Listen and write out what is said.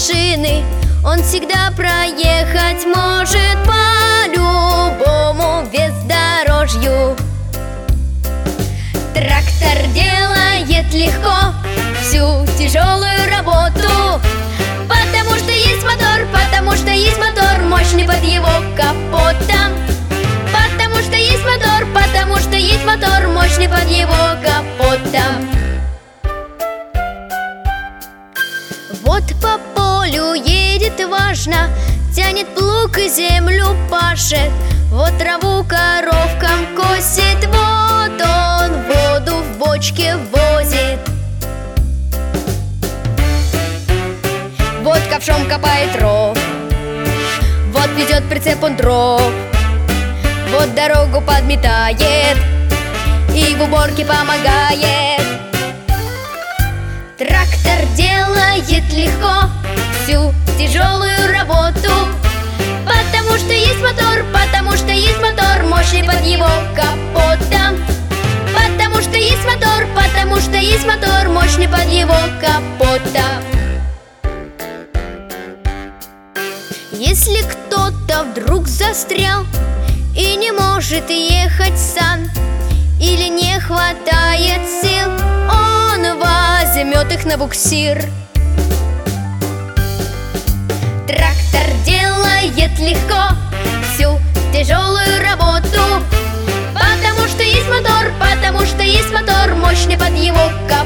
машины он всегда проехать может по любому бездорожью. Трактор делает легко всю тяжелую работу, потому что есть мотор мощный под его капотом. Потому что есть мотор мощный под его капотом. Вот по полю едет важно, тянет плуг и землю пашет, вот траву коровкам косит, вот он воду в бочке возит. Вот ковшом копает ров, вот ведет прицеп он дров, вот дорогу подметает и в уборке помогает. Трактор делает легко всю тяжелую работу, потому что есть мотор мощный под его капотом. Потому что есть мотор мощный под его капотом. Если кто-то вдруг застрял и не может ехать сам, или не хватает сил, он возьмет их на буксир. Трактор делает легко всю тяжелую работу, потому что есть мотор мощный под его капотом.